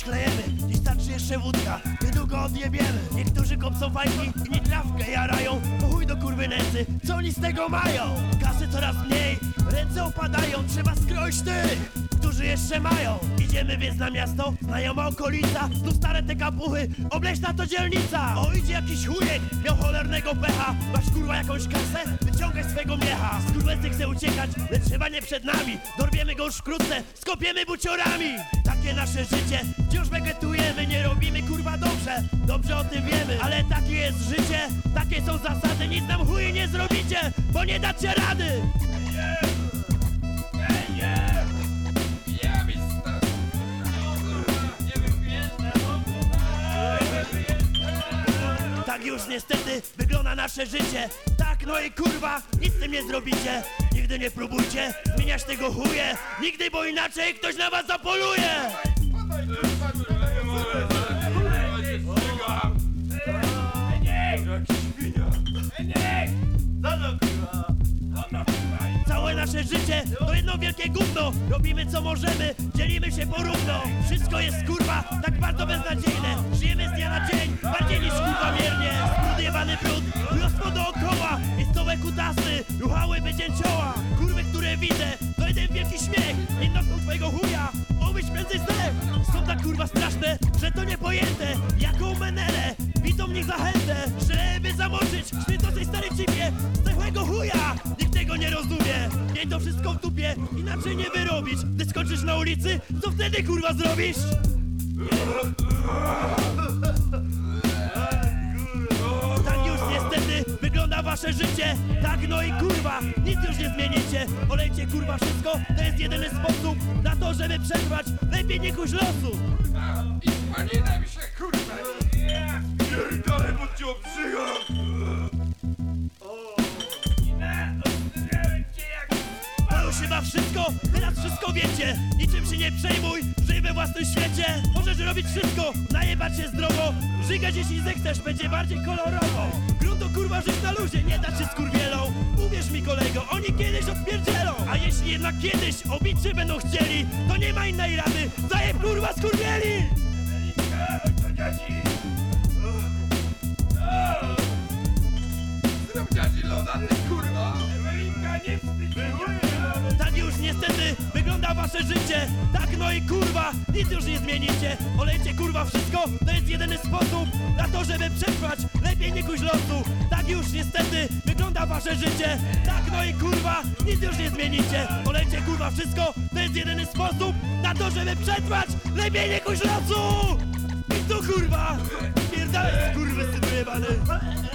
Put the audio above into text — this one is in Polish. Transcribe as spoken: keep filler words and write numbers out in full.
klejemy, dziś starczy jeszcze wódka, niedługo odjebiemy. Niektórzy kopcą fajki, inni trawkę jarają. Po chuj do kurwy nędzy, co oni z tego mają? Kasy coraz mniej, ręce opadają. Trzeba skroić tych, którzy jeszcze mają. Idziemy więc na miasto, znajoma okolica. Tu stare te kapuchy, obleśna to dzielnica. O, idzie jakiś chujek, miał cholernego pecha. Masz kurwa jakąś kasę? Wyciągaj swego miecha. Skurwesy chce uciekać, lecz chyba nie przed nami. Dorwiemy go już wkrótce, skopiemy buciorami. Takie nasze życie, wciąż wegetujemy. Nie robimy kurwa dobrze, dobrze o tym wiemy. Ale takie jest życie, takie są zasady. Nic nam chuje nie zrobicie, bo nie dacie rady. Tak już niestety wygląda nasze życie. Tak no i kurwa, nic z tym nie zrobicie. Nigdy nie próbujcie zmieniać tego chuje. Nigdy, bo inaczej ktoś na was zapoluje. Całe nasze życie to jedno wielkie gówno. Robimy co możemy, dzielimy się porówno. Wszystko jest kurwa tak bardzo beznadziejne. Żyjemy z dnia na dzień, bardziej niż kurwa miernie. Brud jebany brud, mnóstwo dookoła. Miejscowe kutasy, ruchałyby dzięcioła. Kurwy, które widzę, to jeden wielki śmiech. Nie nocą twojego chuja, omyśl prędzej zdech. Są tak kurwa straszne, że to niepojęte. Jaką menelę, widzą w nich zachętę. Żeby zamoczyć świętosnej stary cipie zdechłego chuja. Nikt tego nie rozumie, miej to wszystko w dupie, inaczej nie wyrobić. Gdy skończysz na ulicy, co wtedy kurwa zrobisz? Tak już niestety wygląda wasze życie. Tak no i kurwa, nic już nie zmienicie. Olejcie kurwa wszystko, to jest jedyny sposób na to, żeby przetrwać. Lepiej nie kuś losu. I panina mi się kurwa. Pierdolę, bo cię obrzygam. To już chyba wszystko, teraz wszystko wiecie. Niczym się nie przejmuj, żyj we własnym świecie. Możesz robić wszystko, najebać się zdrowo. Żygać jeśli zechcesz, będzie bardziej kolorowo. Grunto kurwa żyć na luzie, nie da się skurwielą. Uwierz mi kolego, oni kiedyś odpierdzielą. A jeśli jednak kiedyś obić się będą chcieli, to nie ma innej rady, zajeb kurwa skurwieli. Zrób dziadzi loda, ty kurwa. Nie wstydź. Tak już niestety wygląda wasze życie. Tak no i kurwa, nic już nie zmienicie. Olejcie kurwa wszystko, to jest jedyny sposób na to, żeby przetrwać. Lepiej nie kuś losu. Tak już niestety wygląda wasze życie. Tak no i kurwa, nic już nie zmienicie. Olejcie kurwa wszystko, to jest jedyny sposób na to, żeby przetrwać. Lepiej nie kuś losu. I tu kurwa, pierdalaj kurwy synu jebany.